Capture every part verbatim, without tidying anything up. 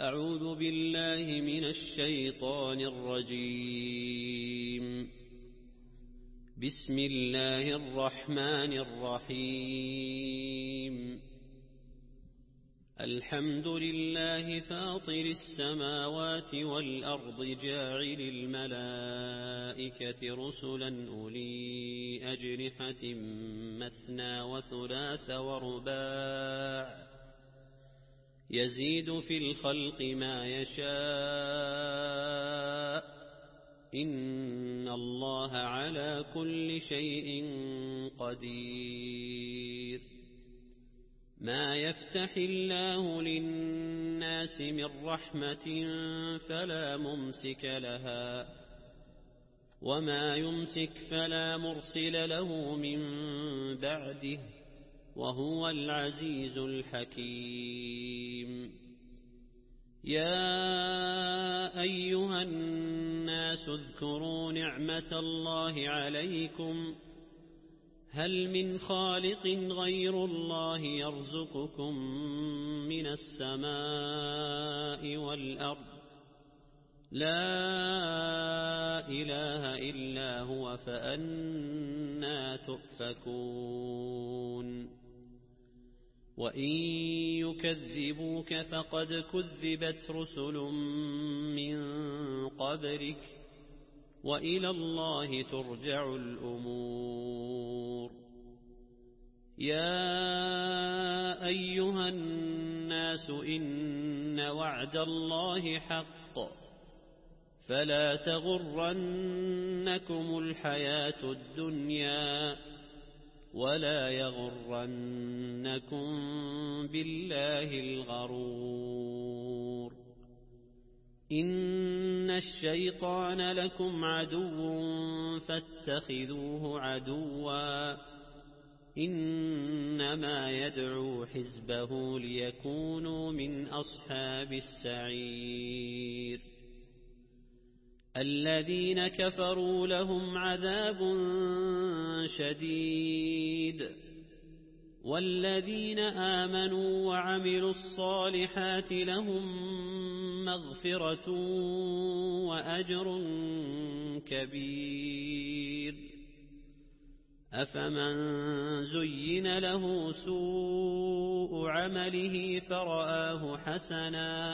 أعوذ بالله من الشيطان الرجيم. بسم الله الرحمن الرحيم. الحمد لله فاطر السماوات والأرض جاعل الملائكة رسلا أولي أجنحة مثنى وثلاث ورباع يزيد في الخلق ما يشاء إن الله على كل شيء قدير. ما يفتح الله للناس من رحمة فلا ممسك لها وما يمسك فلا مرسل له من بعده وهو العزيز الحكيم. يا أيها الناس اذكروا نعمة الله عليكم هل من خالق غير الله يرزقكم من السماء والأرض لا إله إلا هو فأنى تؤفكون. وإن يكذبوك فقد كذبت رسل من قبلك وإلى الله ترجع الأمور. يا أيها الناس إن وعد الله حق فلا تغرنكم الحياة الدنيا ولا يغرنكم بالله الغرور. إن الشيطان لكم عدو فاتخذوه عدوا إنما يدعو حزبه ليكونوا من أصحاب السعير. الذين كفروا لهم عذاب شديد والذين آمنوا وعملوا الصالحات لهم مغفرة وأجر كبير. أفمن زين له سوء عمله فرآه حسنا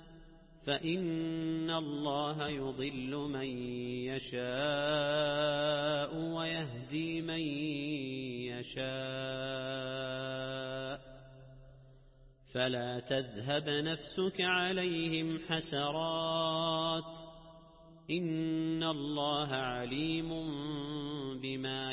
فإن الله يضل من يشاء ويهدي من يشاء فلا تذهب نفسك عليهم حسرات إن الله عليم بما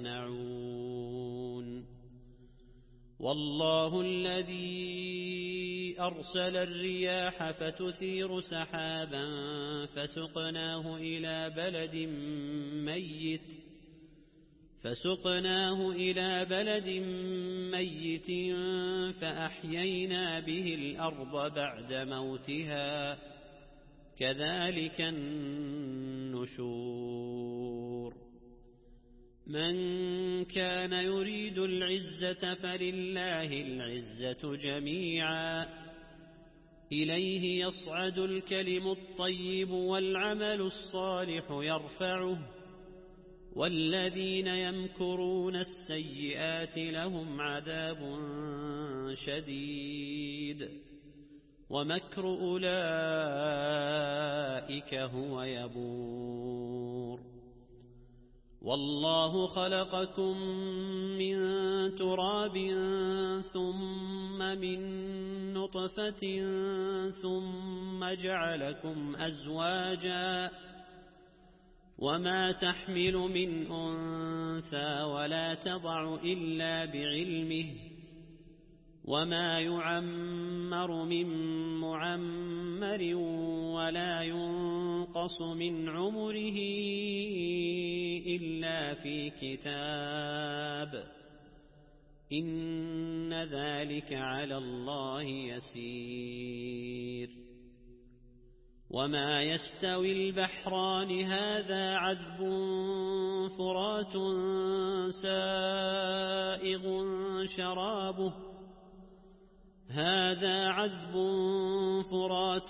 يصنعون. والله الذي أرسل الرياح فتثير سحابا فسقناه إلى بلد ميت فسقناه إلى بلد ميت فأحيينا به الأرض بعد موتها كذلك النشور. من كان يريد العزة فلله العزة جميعا إليه يصعد الكلم الطيب والعمل الصالح يرفعه والذين يمكرون السيئات لهم عذاب شديد ومكر أولئك هو يبور. والله خلقكم من تراب ثم من نطفة ثم جعلكم أزواجا وما تحمل من أنثى ولا تضع إلا بعلمه وما يعمر من معمر ولا ينقص من عمره إلا في كتاب إن ذلك على الله يسير. وما يستوي البحران هذا عذب فرات سائغ شرابه هذا عذب فرات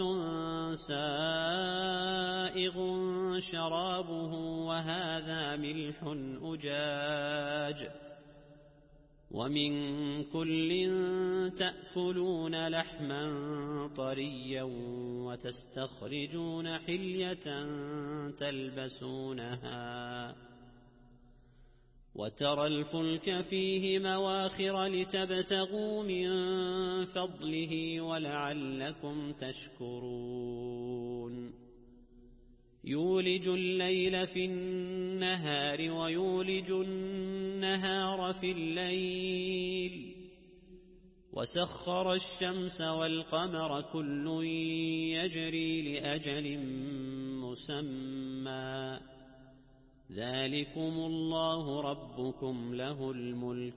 سائغ شرابه وهذا ملح أجاج ومن كل تأكلون لحما طريا وتستخرجون حلية تلبسونها وترى الفلك فيه مواخر لتبتغوا من فضله ولعلكم تشكرون يولج الليل في النهار ويولج النهار في الليل وسخر الشمس والقمر كل يجري لأجل مسمى ذلكم الله ربكم له الملك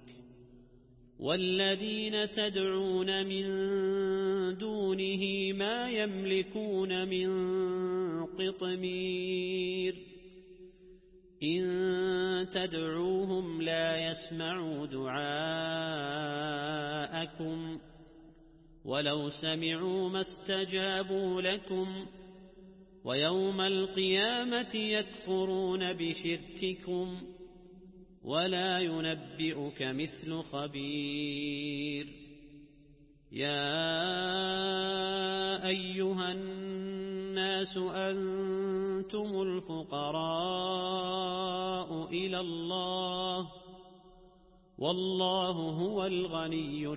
والذين تدعون من دونه ما يملكون من قطمير إن تدعوهم لا يسمعوا دعاءكم ولو سمعوا ما استجابوا لكم ويوم القيامة يكفرون بشرككم ولا ينبئك مثل خبير يا أيها الناس أنتم الفقراء إلى الله والله هو الغني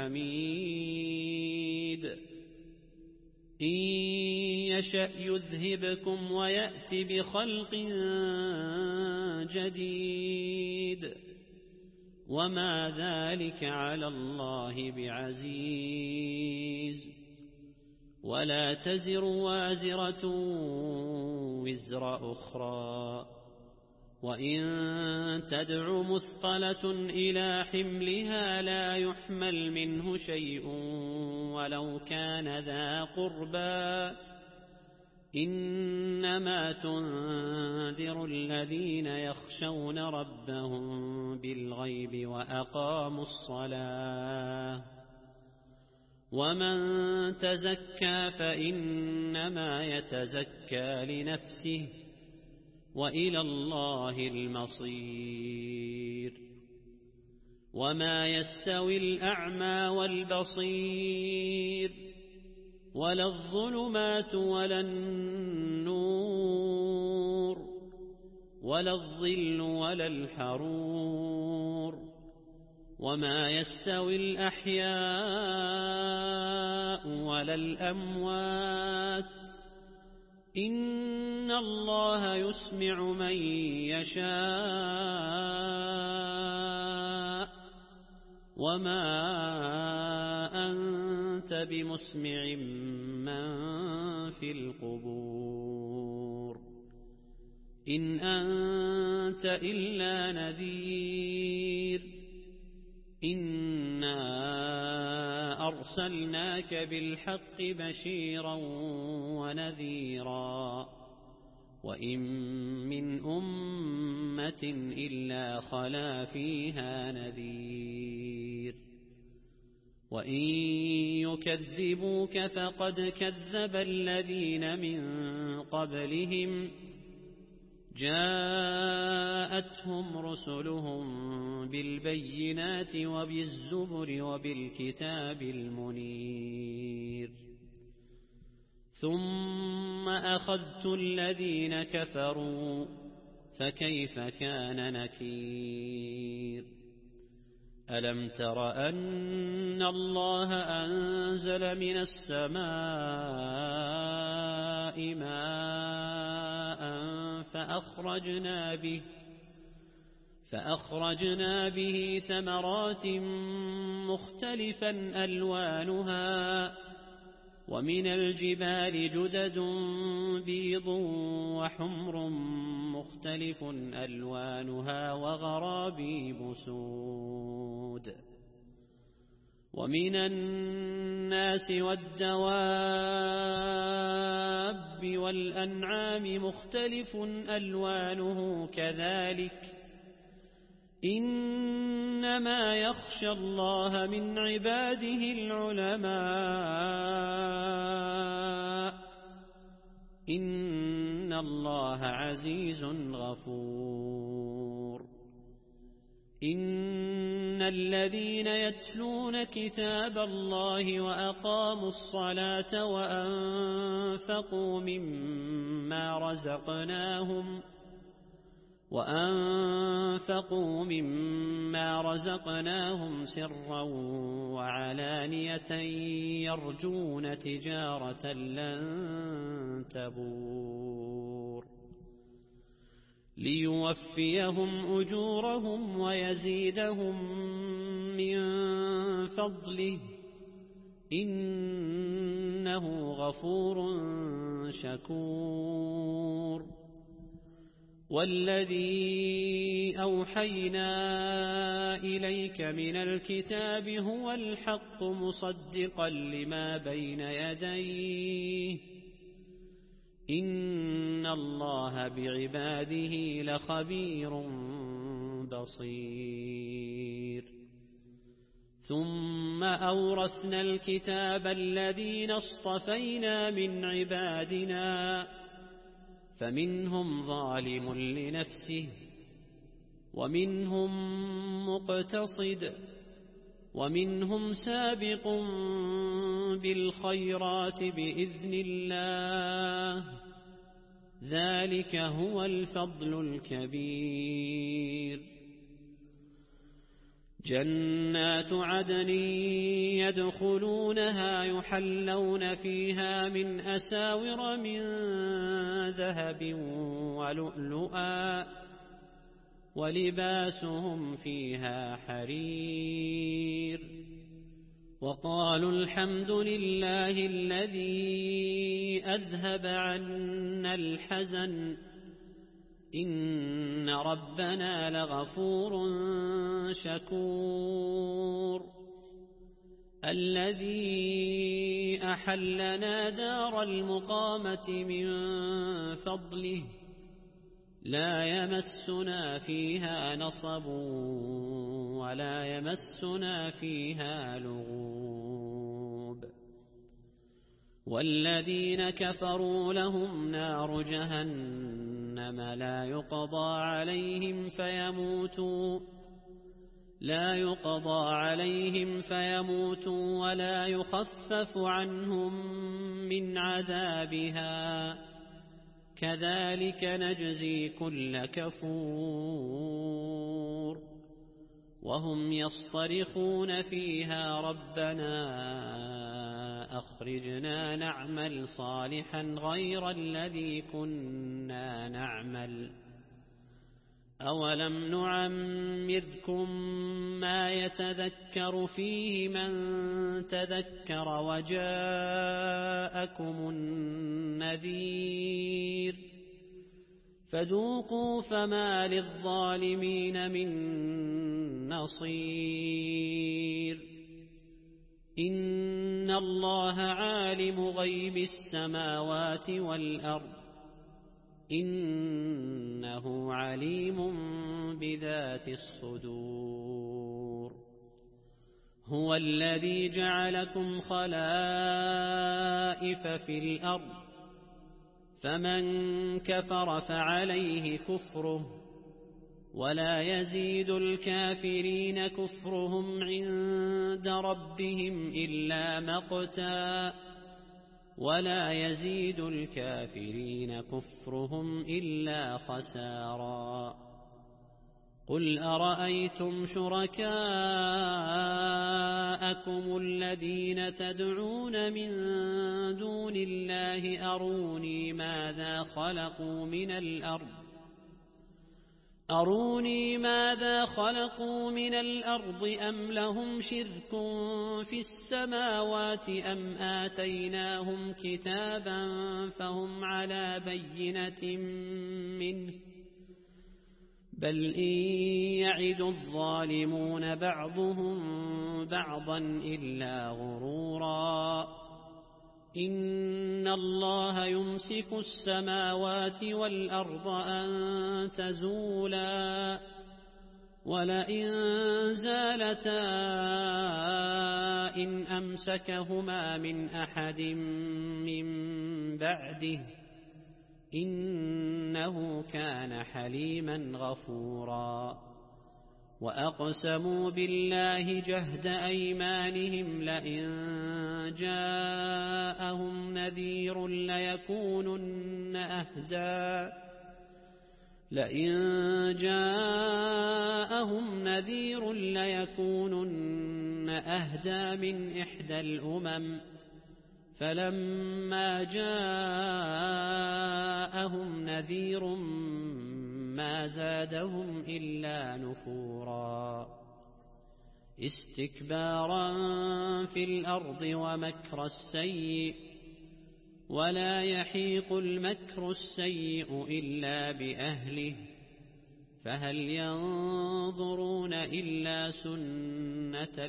الحميد إن يشأ يذهبكم ويأت بخلق جديد وما ذلك على الله بعزيز ولا تزر وازرة وزر أخرى وإن تدع مثقلة إلى حملها لا يحمل منه شيء ولو كان ذا قربى إنما تنذر الذين يخشون ربهم بالغيب وأقاموا الصلاة ومن تزكى فإنما يتزكى لنفسه وإلى الله المصير وما يستوي الأعمى والبصير ولا الظلمات ولا النور ولا الظل ولا الحرور وما يستوي الأحياء ولا الأموات إن الله يسمع من يشاء وما أنت بمسمع من في القبور إن أنت إلا نذير إنا أرسلناك بالحق بشيرا ونذيرا وإن من أمة إلا خلا فيها نذير وإن يكذبوك فقد كذب الذين من قبلهم جاءتهم رسلهم بالبينات وبالزبر وبالكتاب المنير ثم أخذت الذين كفروا فكيف كان نكير ألم تر أن الله أنزل من السماء ماء فأخرجنا به فأخرجنا به ثمرات مختلفا ألوانها ومن الجبال جدد بيض وحمر مختلف ألوانها وغرابيب سود ومن الناس والدواب والأنعام مختلف ألوانه كذلك إنما يخشى الله من عباده العلماء إن الله عزيز غفور. إن الذين يتلون كتاب الله وأقاموا الصلاة وأنفقوا مما رزقناهم وأنفقوا مما رزقناهم سرا وعلانية يرجون تجارة لن تبور ليوفيهم أجورهم ويزيدهم من فضله إنه غفور شكور. والذي أوحينا إليك من الكتاب هو الحق مصدقا لما بين يديه إن الله بعباده لخبير بصير. ثم أورثنا الكتاب الذين اصطفينا من عبادنا فمنهم ظالم لنفسه ومنهم مقتصد ومنهم سابق بالخيرات بإذن الله ذلك هو الفضل الكبير. جنات عدن يدخلونها يحلون فيها من أساور من ذهب ولؤلؤا ولباسهم فيها حرير. وقالوا الحمد لله الذي أذهب عنا الحزن إن ربنا لغفور شكور. الذي أحلنا دار المقامة من فضله لا يمسنا فيها نصب ولا يمسنا فيها لغوب. والذين كفروا لهم نار جهنم لا يقضى عليهم فيموتوا لا يقضى عليهم فيموتوا ولا يخفف عنهم من عذابها كذلك نجزي كل كفور. وهم يصطرخون فيها ربنا أخرجنا نعمل صالحا غير الذي كنا نعمل أولم نعمركم ما يتذكر فيه من تذكر وجاءكم النذير فذوقوا فما للظالمين من نصير. إن الله عالم غيب السماوات والأرض إنه عليم بذات الصدور. هو الذي جعلكم خلائف في الأرض فمن كفر فعليه كفره ولا يزيد الكافرين كفرهم عند ربهم إلا مقتا ولا يزيد الكافرين كفرهم إلا خسارا. قل أرأيتم شركاءكم الذين تدعون من دون الله أروني ماذا خلقوا من الأرض أروني ماذا خلقوا من الأرض أم لهم شرك في السماوات أم آتيناهم كتابا فهم على بينة منه بل إن يعد الظالمون بعضهم بعضا إلا غرورا. إن الله يمسك السماوات والأرض أن تزولا ولئن زالتا إن أمسكهما من أحد من بعده إنه كان حليما غفورا وأقسموا بالله جهد أيمانهم لئن جاءهم نذير ليكونن أهدى لئن جاءهم نذير ليكونن أهدى من إحدى الأمم فلما جاءهم نذير ما زادهم إلا نفورا استكبارا في الأرض ومكر السيء ولا يحيق المكر السيء إلا بأهله فهل ينظرون إلا سنة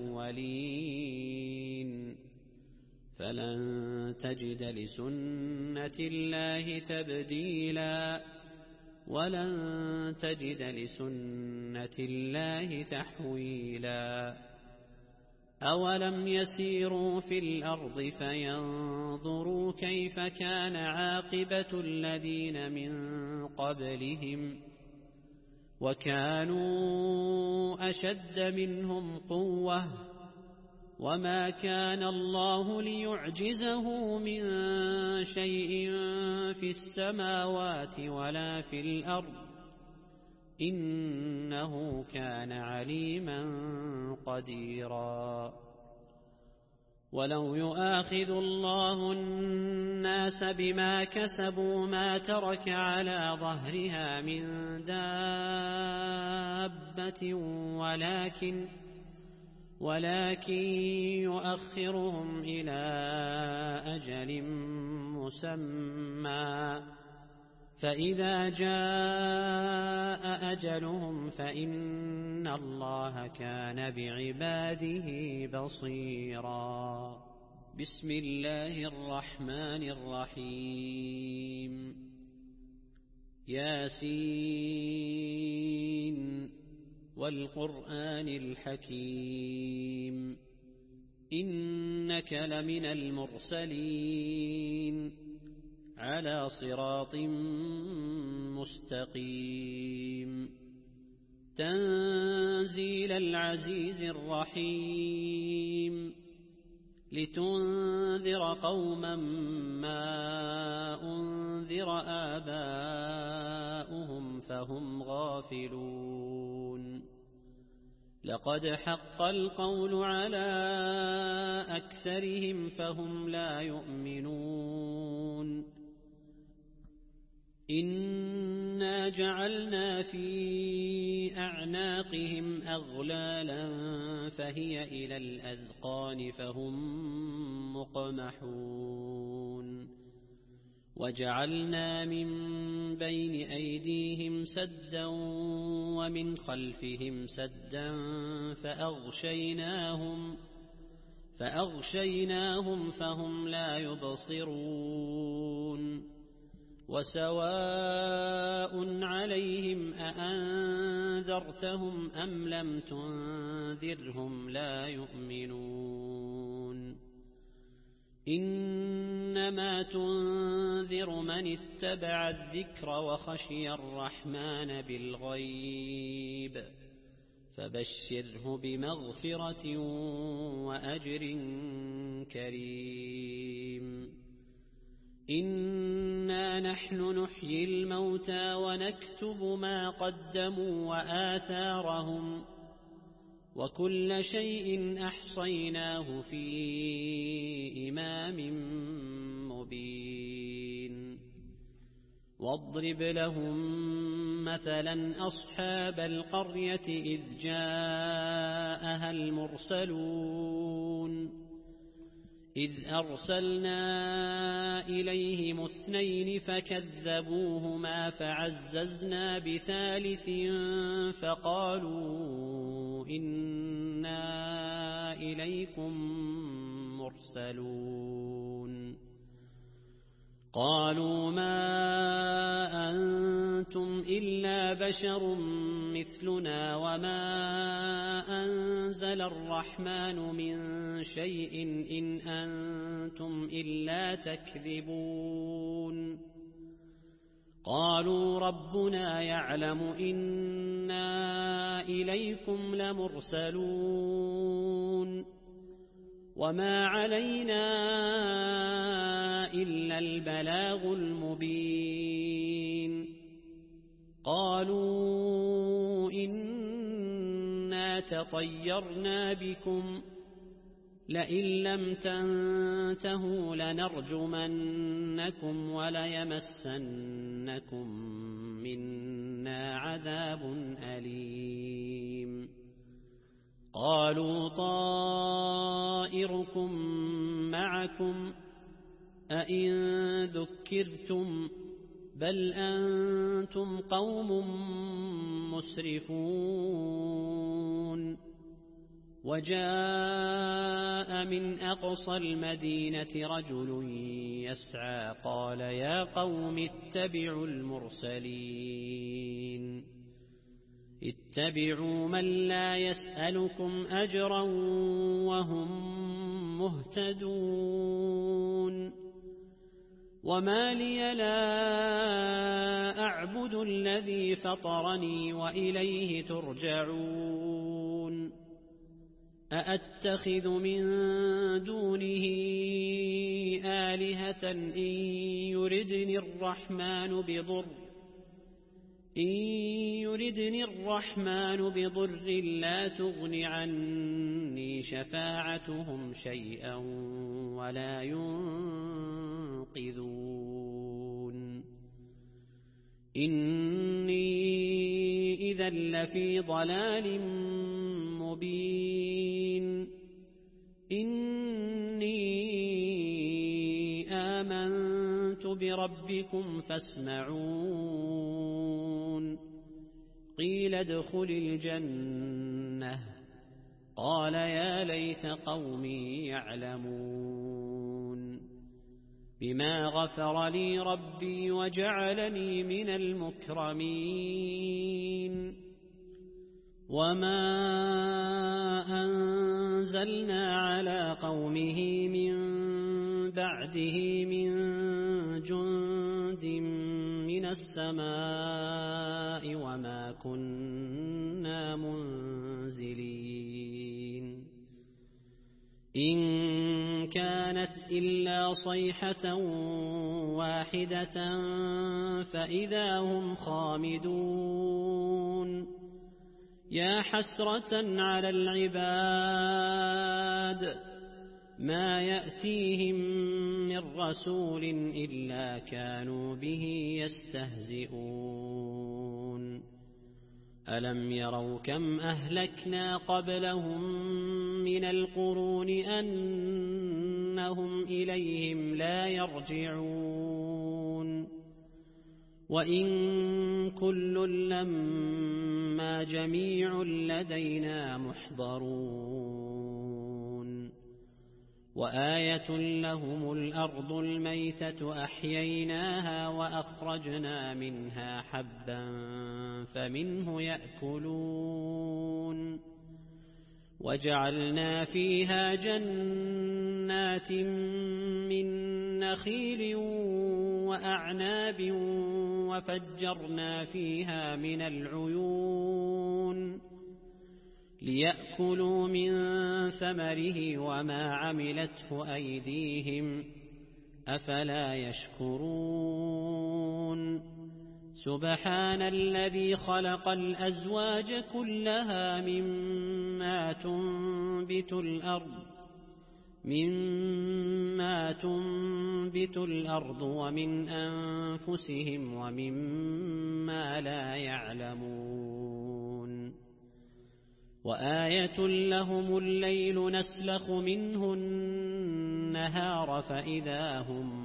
الأولين فلن تجد لسنة الله تبديلا ولن تجد لسنة الله تحويلا أولم يسيروا في الأرض فينظروا كيف كان عاقبة الذين من قبلهم وكانوا أشد منهم قوة وما كان الله ليعجزه من شيء في السماوات ولا في الأرض إنه كان عليما قديرا ولو يؤاخذ الله الناس بما كسبوا ما ترك على ظهرها من دابة ولكن ولكن يؤخرهم إلى أجل مسمى فإذا جاء أجلهم فإن الله كان بعباده بصيرا بسم الله الرحمن الرحيم ياسين والقرآن الحكيم إنك لمن المرسلين على صراط مستقيم تنزيل العزيز الرحيم لتنذر قوما ما أنذر آباؤهم فهم غافلون لقد حق القول على أكثرهم فهم لا يؤمنون إنا جعلنا في أعناقهم أغلالا فهي إلى الأذقان فهم مقمحون وجعلنا من بين أيديهم سدا ومن خلفهم سدا فأغشيناهم فأغشيناهم فهم لا يبصرون وسواء عليهم أأنذرتهم أم لم تنذرهم لا يؤمنون إنما تنذر من اتبع الذكر وخشي الرحمن بالغيب فبشره بمغفرة وأجر كريم إنا نحن نحيي الموتى ونكتب ما قدموا وآثارهم وكل شيء أحصيناه في إمام مبين واضرب لهم مثلا أصحاب القرية إذ جاءها المرسلون إذ أرسلنا إليهم اثنين فكذبوهما فعززنا بثالث فقالوا إنا إليكم مرسلون قالوا ما أنتم إلا بشر مثلنا وما أنزل الرحمن من شيء إن أنتم إلا تكذبون قالوا ربنا يعلم إنا إليكم لمرسلون وما علينا إلا البلاغ المبين قالوا إنا تطيرنا بكم لئن لم تنتهوا لنرجمنكم وليمسنكم منا عذاب أليم قالوا طائركم معكم أئن ذكرتم بل أنتم قوم مسرفون وجاء من أقصى المدينة رجل يسعى قال يا قوم اتبعوا المرسلين اتبعوا من لا يسألكم أجرا وهم مهتدون وما لي لا أعبد الذي فطرني وإليه ترجعون أأتخذ من دونه آلهة إن يردني الرحمن بضر إن يردني الرحمن بضر لا تغن عني شفاعتهم شيئا ولا ينقذون إني إذا لفي ضلال مبين إني آمنت بربكم فاسمعون قيل ادخل الجنة قال يا ليت قومي يعلمون بما غفر لي ربي وجعلني من المكرمين وما أنزلنا على قومه من بعده من جند من السماء وما كنا منزلين إن كانت إلا صيحة واحدة فإذا هم خامدون يا حسرة على العباد ما يأتيهم من رسول إلا كانوا به يستهزئون ألم يروا كم أهلكنا قبلهم من القرون أنهم إليهم لا يرجعون وإن كل لما جميع لدينا محضرون وآية لهم الأرض الميتة أحييناها وأخرجنا منها حبا فمنه يأكلون وجعلنا فيها جنات من نخيل وأعناب وفجرنا فيها من العيون ليأكلوا من ثمره وما عملته أيديهم أفلا يشكرون سبحان الذي خلق الأزواج كلها مما تنبت الأرض مما تنبت الأرض ومن أنفسهم ومما لا يعلمون وآية لهم الليل نسلخ منه النهار فإذا هم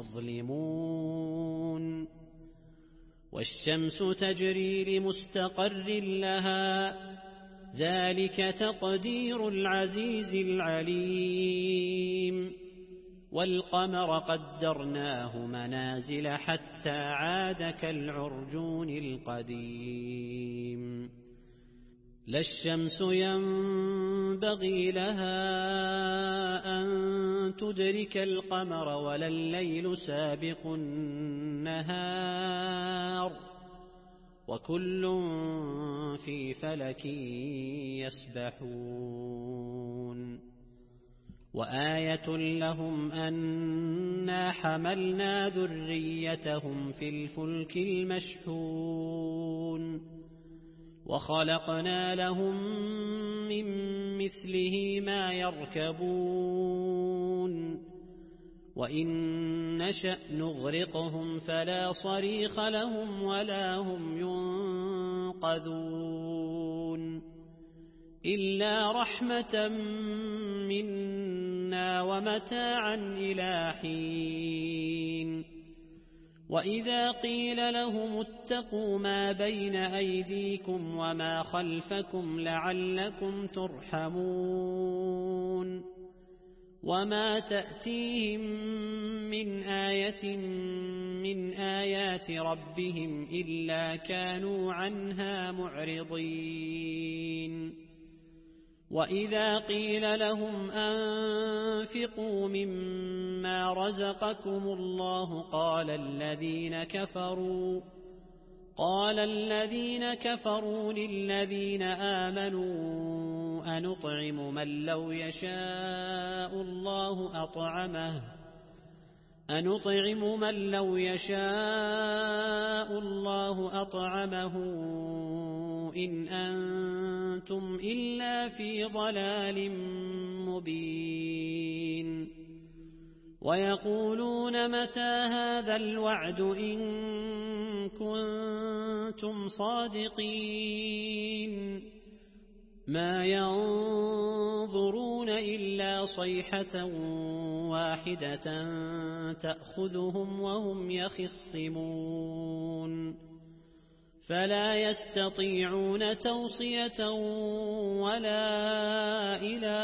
مظلمون والشمس تجري لمستقر لها ذلك تقدير العزيز العليم والقمر قدرناه منازل حتى عاد كالعرجون القديم لا الشمس ينبغي لها أن تدرك القمر ولا الليل سابق النهار وكل في فلك يسبحون وآية لهم أنا حملنا ذريتهم في الفلك المشحون وخلقنا لهم من مثله ما يركبون وإن نشأ نغرقهم فلا صريخ لهم ولا هم ينقذون إلا رحمة منا ومتاعا إلى حين وإذا قيل لهم اتقوا ما بين أيديكم وما خلفكم لعلكم ترحمون وما تأتيهم من آية من آيات ربهم إلا كانوا عنها معرضين وإذا قيل لهم أنفقوا مما رزقكم الله قال الذين كفروا قال الذين كفروا للذين آمنوا أنطعم من لو يشاء الله أطعمه أنطعم من لو يشاء الله أطعمه إن أنتم إلا في ضلال مبين ويقولون متى هذا الوعد إن كنتم صادقين ما ينظرون إلا صيحة واحدة تأخذهم وهم يخصمون فلا يستطيعون توصية ولا إلى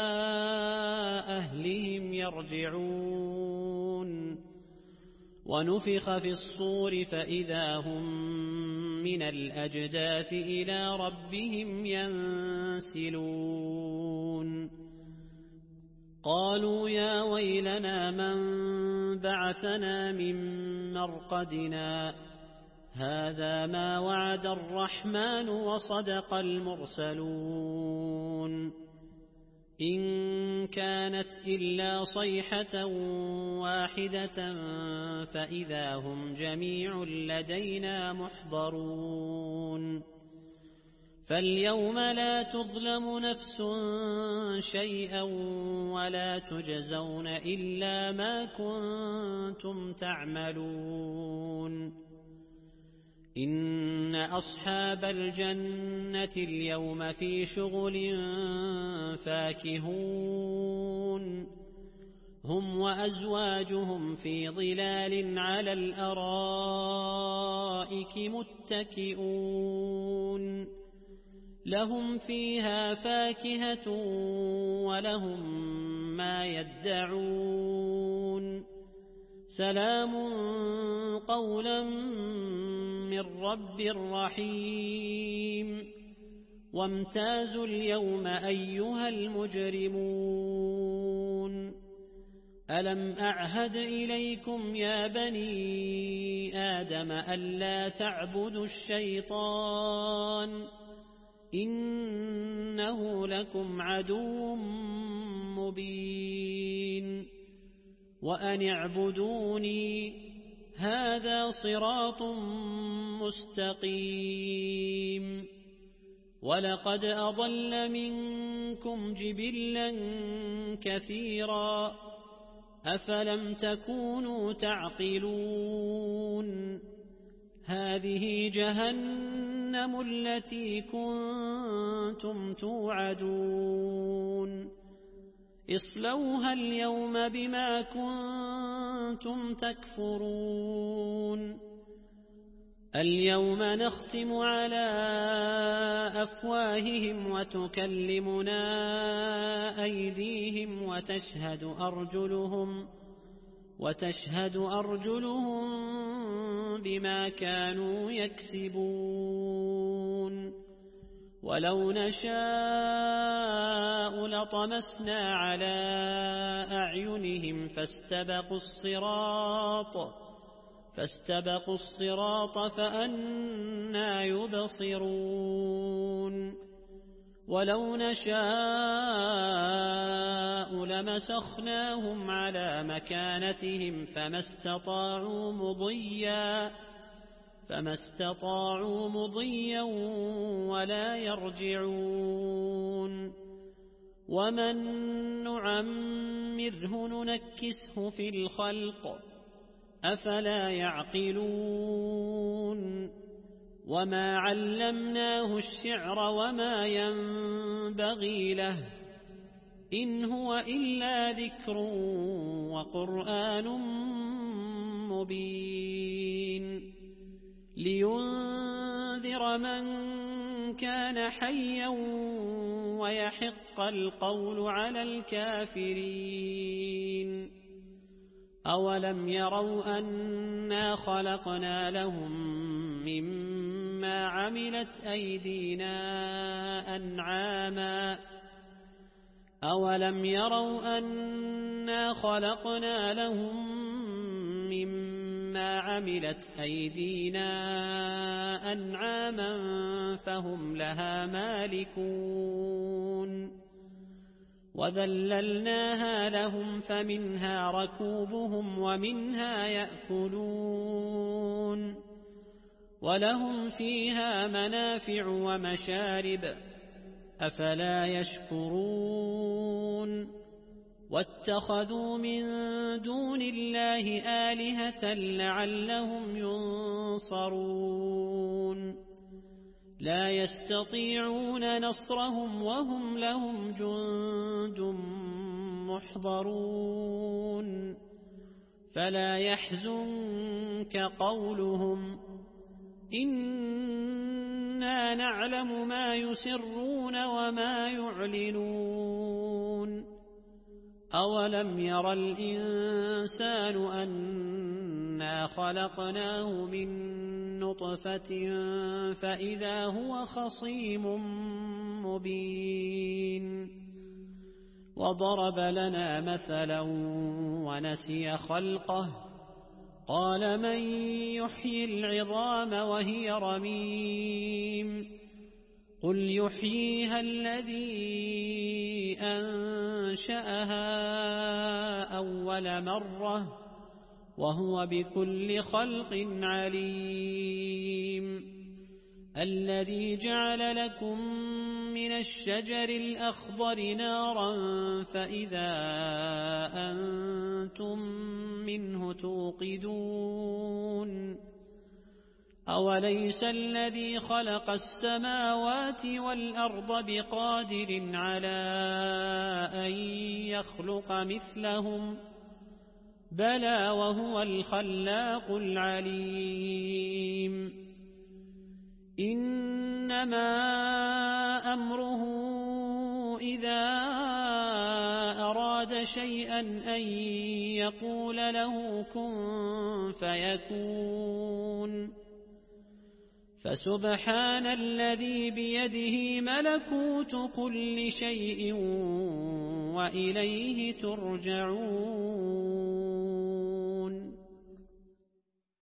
أهلهم يرجعون ونفخ في الصور فإذا هم من الأجداث إلى ربهم ينسلون قالوا يا ويلنا من بعثنا من مرقدنا هذا ما وعد الرحمن وصدق المرسلون إن كانت إلا صيحة واحدة فإذا هم جميع لدينا محضرون فاليوم لا تظلم نفس شيئا ولا تجزون إلا ما كنتم تعملون إن أصحاب الجنة اليوم في شغل فاكهون هم وأزواجهم في ظلال على الأرائك متكئون لهم فيها فاكهة ولهم ما يدعون سلام قولا من رب رحيم وامتازوا اليوم أيها المجرمون ألم أعهد إليكم يا بني آدم ألا تعبدوا الشيطان إنه لكم عدو مبين وأن اعبدوني هذا صراط مستقيم ولقد أضل منكم جبلا كثيرا أفلم تكونوا تعقلون هذه جهنم التي كنتم توعدون اصلوها اليوم بما كنتم تكفرون اليوم نختم على أفواههم وتكلمنا أيديهم وتشهد أرجلهم وتشهد أرجلهم بما كانوا يكسبون ولو نشاء لطمسنا على أعينهم فاستبقوا الصراط فاستبقوا الصراط فأنى يبصرون ولو نشاء لمسخناهم على مكانتهم فما استطاعوا مضيا فما استطاعوا مضيا ولا يرجعون ومن نعمره ننكسه في الخلق أفلا يعقلون وما علمناه الشعر وما ينبغي له إن هو إلا ذكر وقرآن مبين لينذر من كان حيا ويحق القول على الكافرين أولم يروا أنا خلقنا لهم مما عملت أيدينا أنعاما أولم يروا أنا خلقنا لهم مما عملت أيدينا أنعاما فهم لها مالكون وذللناها لهم فمنها ركوبهم ومنها يأكلون ولهم فيها منافع ومشارب أفلا يشكرون واتخذوا من دون الله آلهة لعلهم ينصرون لا يستطيعون نصرهم وهم لهم جند محضرون فلا يحزنك قولهم إنا نعلم ما يسرون وما يعلنون أولم ير الإنسان أنا خلقناه من نطفة فإذا هو خصيم مبين وضرب لنا مثلا ونسي خلقه قال من يحيي العظام وهي رميم قل يحييها الذي أنشأها أول مرة وهو بكل خلق عليم الذي جعل لكم من الشجر الأخضر نارا فإذا أنتم منه توقدون أوليس الذي خلق السماوات والأرض بقادر على أن يخلق مثلهم بلى وهو الخلاق العليم إنما أمره إذا أراد شيئا أن يقول له كن فيكون فسبحان الذي بيده ملكوت كل شيء وإليه ترجعون